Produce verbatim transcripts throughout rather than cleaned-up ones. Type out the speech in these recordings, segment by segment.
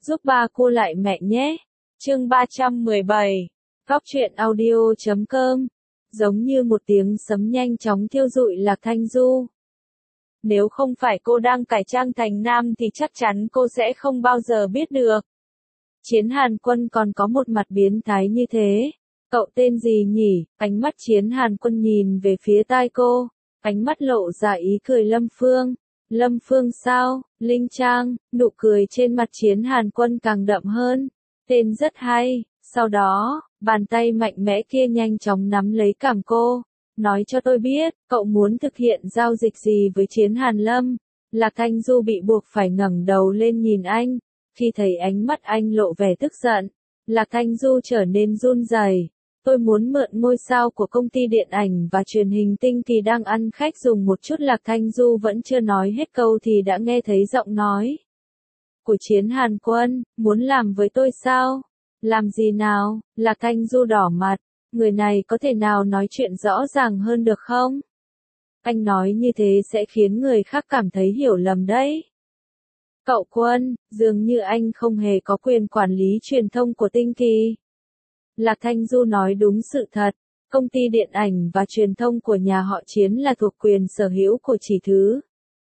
giúp ba cô lại mẹ nhé. Chương ba trăm mười bảy. Góc truyện audio chấm com. Giống như một tiếng sấm nhanh chóng thiêu rụi Lạc Thanh Du. Nếu không phải cô đang cải trang thành nam thì chắc chắn cô sẽ không bao giờ biết được. Chiến Hàn Quân còn có một mặt biến thái như thế. Cậu tên gì nhỉ? Ánh mắt Chiến Hàn Quân nhìn về phía tai cô. Ánh mắt lộ ra ý cười Lâm Phương. Lâm Phương sao? Linh Trang, nụ cười trên mặt Chiến Hàn Quân càng đậm hơn. Tên rất hay. Sau đó, bàn tay mạnh mẽ kia nhanh chóng nắm lấy cằm cô. Nói cho tôi biết, cậu muốn thực hiện giao dịch gì với Chiến Hàn Lâm? Lạc Thanh Du bị buộc phải ngẩng đầu lên nhìn anh. Khi thấy ánh mắt anh lộ vẻ tức giận, Lạc Thanh Du trở nên run rẩy. Tôi muốn mượn ngôi sao của công ty điện ảnh và truyền hình Tinh Kỳ đang ăn khách dùng một chút. Lạc Thanh Du vẫn chưa nói hết câu thì đã nghe thấy giọng nói của Chiến Hàn Quân. Muốn làm với tôi sao? Làm gì nào? Lạc Thanh Du đỏ mặt. Người này có thể nào nói chuyện rõ ràng hơn được không? Anh nói như thế sẽ khiến người khác cảm thấy hiểu lầm đấy. Cậu Quân, dường như anh không hề có quyền quản lý truyền thông của Tinh Kỳ. Lạc Thanh Du nói đúng sự thật, công ty điện ảnh và truyền thông của nhà họ Chiến là thuộc quyền sở hữu của Chỉ Thứ.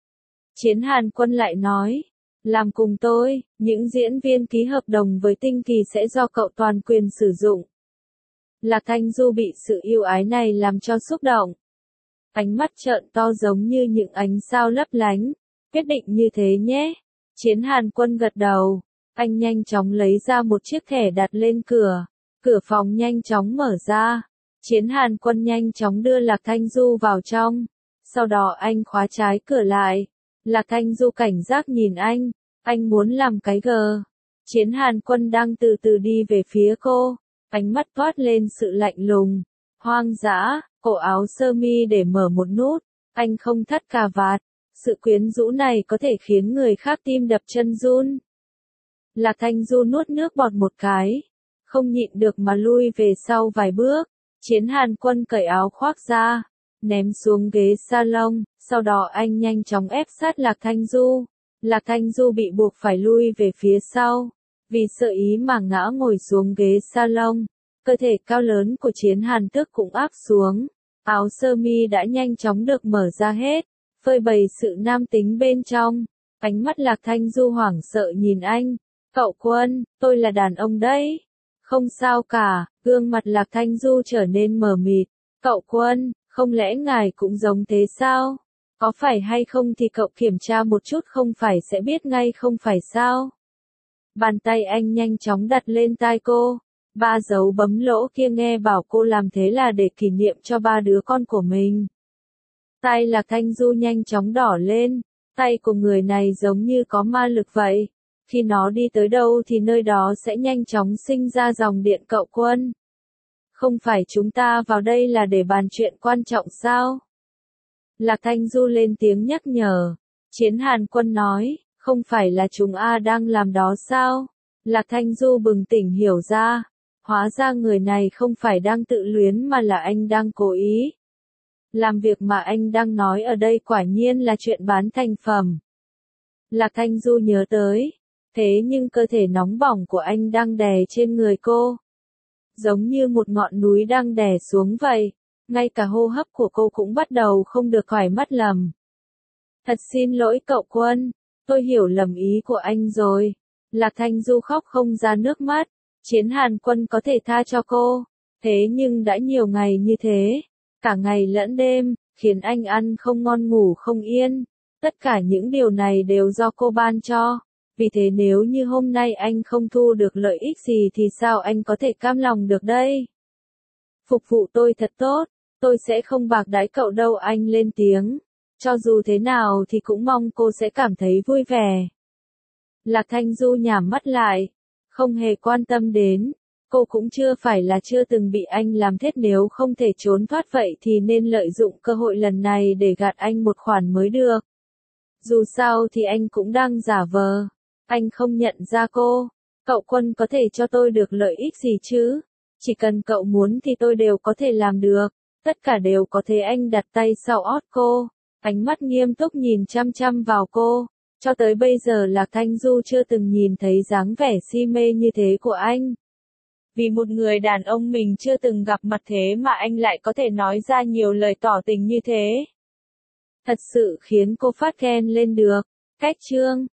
Chiến Hàn Quân lại nói, làm cùng tôi, những diễn viên ký hợp đồng với Tinh Kỳ sẽ do cậu toàn quyền sử dụng. Lạc Thanh Du bị sự yêu ái này làm cho xúc động. Ánh mắt trợn to giống như những ánh sao lấp lánh. Quyết định như thế nhé. Chiến Hàn Quân gật đầu. Anh nhanh chóng lấy ra một chiếc thẻ đặt lên cửa. Cửa phòng nhanh chóng mở ra. Chiến Hàn Quân nhanh chóng đưa Lạc Thanh Du vào trong. Sau đó anh khóa trái cửa lại. Lạc Thanh Du cảnh giác nhìn anh. Anh muốn làm cái gờ. Chiến Hàn Quân đang từ từ đi về phía cô. Ánh mắt toát lên sự lạnh lùng. Hoang dã, cổ áo sơ mi để mở một nút. Anh không thắt cà vạt. Sự quyến rũ này có thể khiến người khác tim đập chân run. Lạc Thanh Du nuốt nước bọt một cái. Không nhịn được mà lui về sau vài bước. Chiến Hàn Quân cởi áo khoác ra. Ném xuống ghế salon. Sau đó anh nhanh chóng ép sát Lạc Thanh Du. Lạc Thanh Du bị buộc phải lui về phía sau. Vì sợ ý mà ngã ngồi xuống ghế salon. Cơ thể cao lớn của Chiến Hàn Tước cũng áp xuống. Áo sơ mi đã nhanh chóng được mở ra hết. Phơi bày sự nam tính bên trong. Ánh mắt Lạc Thanh Du hoảng sợ nhìn anh. Cậu Quân, tôi là đàn ông đấy. Không sao cả, gương mặt Lạc Thanh Du trở nên mờ mịt. Cậu Quân, không lẽ ngài cũng giống thế sao? Có phải hay không thì cậu kiểm tra một chút không phải sẽ biết ngay không phải sao? Bàn tay anh nhanh chóng đặt lên tai cô. Ba dấu bấm lỗ kia nghe bảo cô làm thế là để kỷ niệm cho ba đứa con của mình. Tay Lạc Thanh Du nhanh chóng đỏ lên. Tay của người này giống như có ma lực vậy. Khi nó đi tới đâu thì nơi đó sẽ nhanh chóng sinh ra dòng điện. Cậu Quân. Không phải chúng ta vào đây là để bàn chuyện quan trọng sao? Lạc Thanh Du lên tiếng nhắc nhở. Chiến Hàn Quân nói, không phải là chúng A đang làm đó sao? Lạc Thanh Du bừng tỉnh hiểu ra. Hóa ra người này không phải đang tự luyến mà là anh đang cố ý. Làm việc mà anh đang nói ở đây quả nhiên là chuyện bán thành phẩm. Lạc Thanh Du nhớ tới. Thế nhưng cơ thể nóng bỏng của anh đang đè trên người cô. Giống như một ngọn núi đang đè xuống vậy. Ngay cả hô hấp của cô cũng bắt đầu không được khỏi mắt lầm. Thật xin lỗi cậu Quân. Tôi hiểu lầm ý của anh rồi. Lạc Thanh Du khóc không ra nước mắt. Chiến Hàn Quân có thể tha cho cô. Thế nhưng đã nhiều ngày như thế. Cả ngày lẫn đêm, khiến anh ăn không ngon ngủ không yên. Tất cả những điều này đều do cô ban cho. Vì thế nếu như hôm nay anh không thu được lợi ích gì thì sao anh có thể cam lòng được đây? Phục vụ tôi thật tốt, tôi sẽ không bạc đãi cậu đâu. Anh lên tiếng. Cho dù thế nào thì cũng mong cô sẽ cảm thấy vui vẻ. Lạc Thanh Du nhắm mắt lại. Không hề quan tâm đến. Cô cũng chưa phải là chưa từng bị anh làm thết, nếu không thể trốn thoát vậy thì nên lợi dụng cơ hội lần này để gạt anh một khoản mới được. Dù sao thì anh cũng đang giả vờ. Anh không nhận ra cô. Cậu Quân có thể cho tôi được lợi ích gì chứ? Chỉ cần cậu muốn thì tôi đều có thể làm được. Tất cả đều có thể. Anh đặt tay sau ót cô. Ánh mắt nghiêm túc nhìn chăm chăm vào cô. Cho tới bây giờ Lạc Thanh Du chưa từng nhìn thấy dáng vẻ si mê như thế của anh. Vì một người đàn ông mình chưa từng gặp mặt thế mà anh lại có thể nói ra nhiều lời tỏ tình như thế. Thật sự khiến cô phát ghen lên được. Cách chương